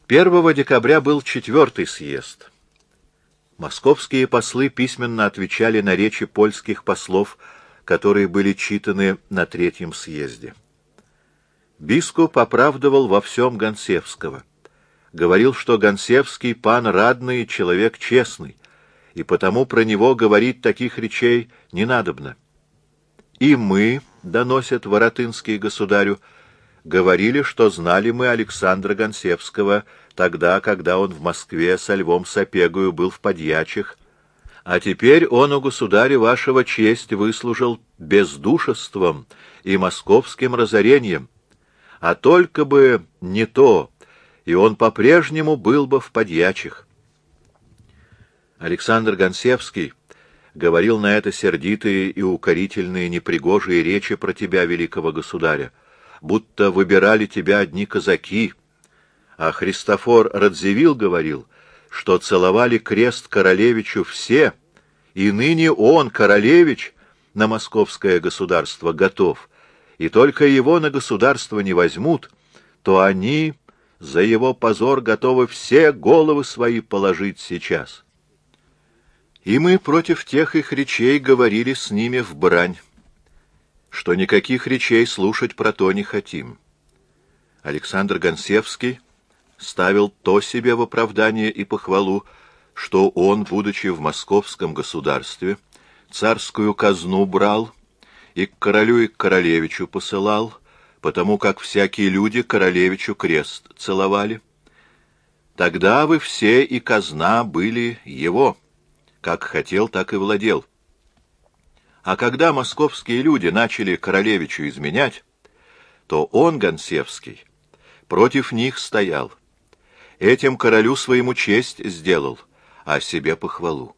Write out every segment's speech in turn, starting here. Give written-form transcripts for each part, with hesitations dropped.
1 декабря был 4-й съезд. Московские послы письменно отвечали на речи польских послов, которые были читаны на 3-м съезде. Бискуп оправдывал во всем Гонсевского. Говорил, что Гонсевский пан радный и человек честный, и потому про него говорить таких речей не надобно. И мы, доносят Воротынский государю, говорили, что знали мы Александра Гонсевского тогда, когда он в Москве со Львом Сапегою был в подьячих, а теперь он у государя вашего честь выслужил бездушеством и московским разорением, а только бы не то, и он по-прежнему был бы в подьячих. Александр Гонсевский говорил на это сердитые и укорительные непригожие речи про тебя, великого государя, будто выбирали тебя одни казаки, а Христофор Радзивилл говорил, что целовали крест королевичу все, и ныне он, королевич, на московское государство готов, и только его на государство не возьмут, то они за его позор готовы все головы свои положить сейчас. И мы против тех их речей говорили с ними в брань, что никаких речей слушать про то не хотим. Александр Гонсевский ставил то себе в оправдание и похвалу, что он, будучи в московском государстве, царскую казну брал и к королю и к королевичу посылал, потому как всякие люди королевичу крест целовали. Тогда вы все и казна были его, как хотел, так и владел. А когда московские люди начали королевичу изменять, то он, Гонсевский, против них стоял. Этим королю своему честь сделал, а себе похвалу.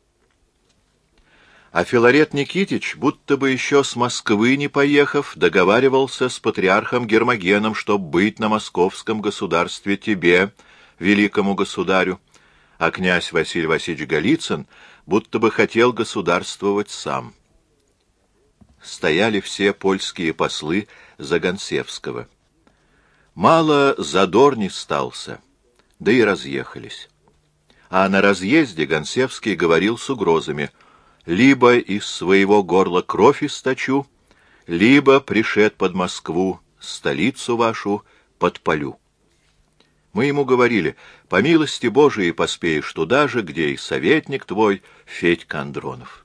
А Филарет Никитич, будто бы еще с Москвы не поехав, договаривался с патриархом Гермогеном, чтоб быть на московском государстве тебе, великому государю, а князь Василий Васильевич Голицын будто бы хотел государствовать сам. Стояли все польские послы за Гонсевского. Мало задор не стался, да и разъехались. А на разъезде Гонсевский говорил с угрозами: либо из своего горла кровь источу, либо пришед под Москву, столицу вашу, подпалю. Мы ему говорили: по милости Божией поспеешь туда же, где и советник твой Федька Андронов.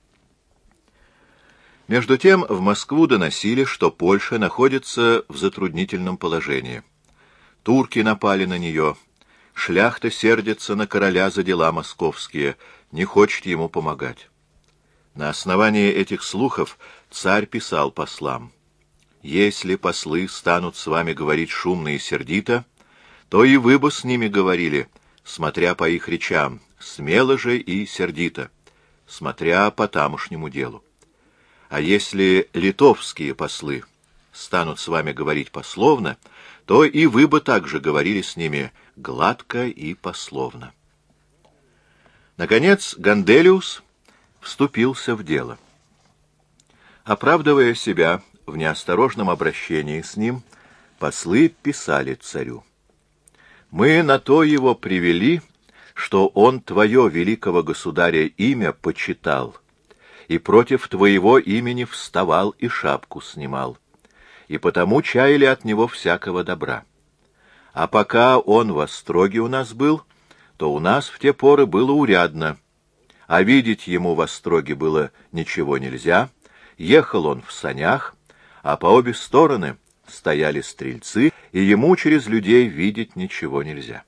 Между тем в Москву доносили, что Польша находится в затруднительном положении. Турки напали на нее, шляхта сердится на короля за дела московские, не хочет ему помогать. На основании этих слухов царь писал послам: «Если послы станут с вами говорить шумно и сердито, то и вы бы с ними говорили, смотря по их речам, смело же и сердито, смотря по тамошнему делу. А если литовские послы станут с вами говорить пословно, то и вы бы также говорили с ними гладко и пословно». Наконец Ганделиус вступился в дело. Оправдывая себя в неосторожном обращении с ним, послы писали царю: «Мы на то его привели, что он твое, великого государя, имя почитал, и против твоего имени вставал и шапку снимал, и потому чаяли от него всякого добра. А пока он в остроге у нас был, то у нас в те поры было урядно, а видеть ему в остроге было ничего нельзя, ехал он в санях, а по обе стороны стояли стрельцы, и ему через людей видеть ничего нельзя».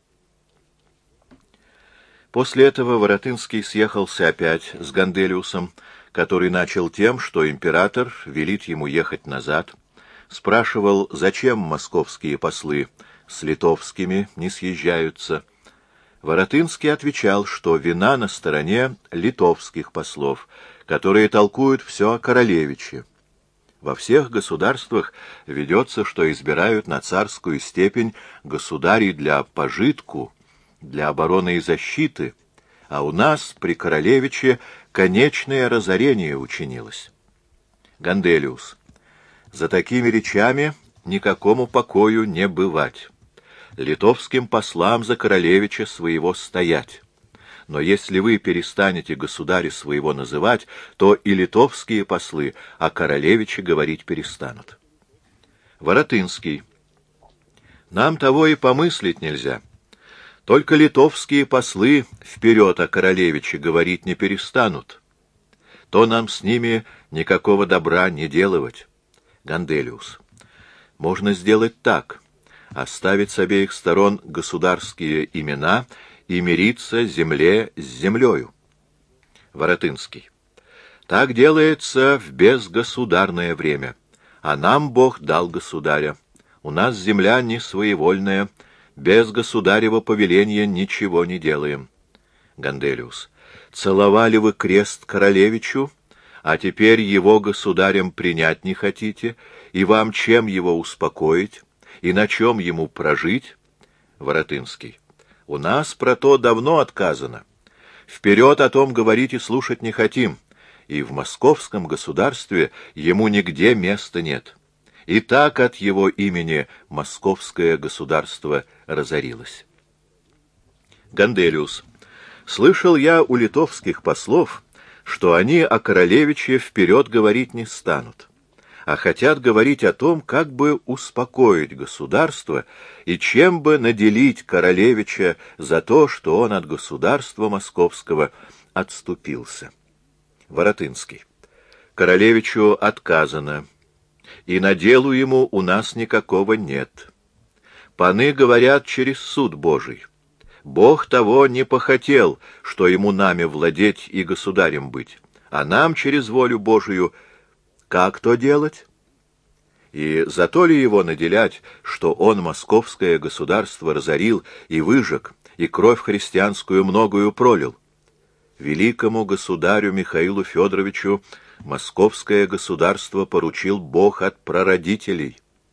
После этого Воротынский съехался опять с Ганделиусом, который начал тем, что император велит ему ехать назад, спрашивал, зачем московские послы с литовскими не съезжаются. Воротынский отвечал, что вина на стороне литовских послов, которые толкуют все о королевиче. Во всех государствах ведется, что избирают на царскую степень государей для пожитку, для обороны и защиты, а у нас при королевиче конечное разорение учинилось. Ганделиус: за такими речами никакому покою не бывать. литовским послам за королевича своего стоять. Но если вы перестанете государя своего называть, то и литовские послы о королевиче говорить перестанут. Воротынский. Нам того и помыслить нельзя. Только литовские послы вперед о королевиче говорить не перестанут. То нам с ними никакого добра не делывать. Ганделиус. Можно сделать так. Оставить с обеих сторон государские имена и мириться земле с землею. Воротынский. Так делается в безгосударное время, а нам Бог дал государя. У нас земля не своевольная, без государева повеления ничего не делаем. Ганделиус. Целовали вы крест королевичу, а теперь его государем принять не хотите, и вам чем его успокоить, и на чем ему прожить? Воротынский. У нас про то давно отказано. Вперед о том говорить и слушать не хотим, и в московском государстве ему нигде места нет. И так от его имени московское государство разорилось. Ганделиус. Слышал я у литовских послов, что они о королевиче вперед говорить не станут, а хотят говорить о том, как бы успокоить государство и чем бы наделить королевича за то, что он от государства московского отступился. Воротынский. Королевичу отказано, и наделу ему у нас никакого нет. Паны говорят через суд Божий. Бог того не похотел, что ему нами владеть и государем быть, а нам через волю Божию как то делать? И за то ли его наделять, что он московское государство разорил и выжег, и кровь христианскую многою пролил? Великому государю Михаилу Федоровичу московское государство поручил Бог от прародителей.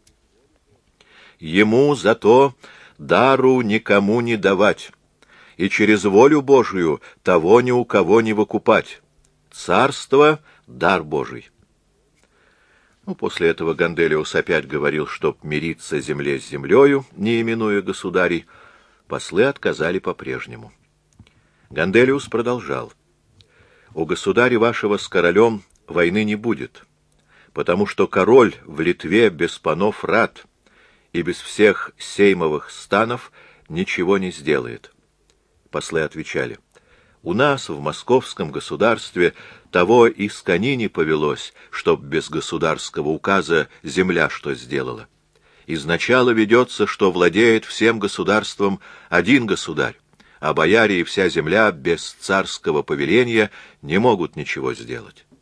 Ему зато дару никому не давать, и через волю Божию того ни у кого не выкупать. Царство — дар Божий. После этого Ганделиус опять говорил, чтоб мириться земле с землею, не именуя государей. Послы отказали по-прежнему. Ганделиус продолжал. У государя вашего с королем войны не будет, потому что король в Литве без панов рад и без всех сеймовых станов ничего не сделает. Послы отвечали. У нас в московском государстве того и с кони не повелось, чтоб без государского указа земля что сделала. Изначало ведется, что владеет всем государством один государь, а бояре и вся земля без царского повеления не могут ничего сделать.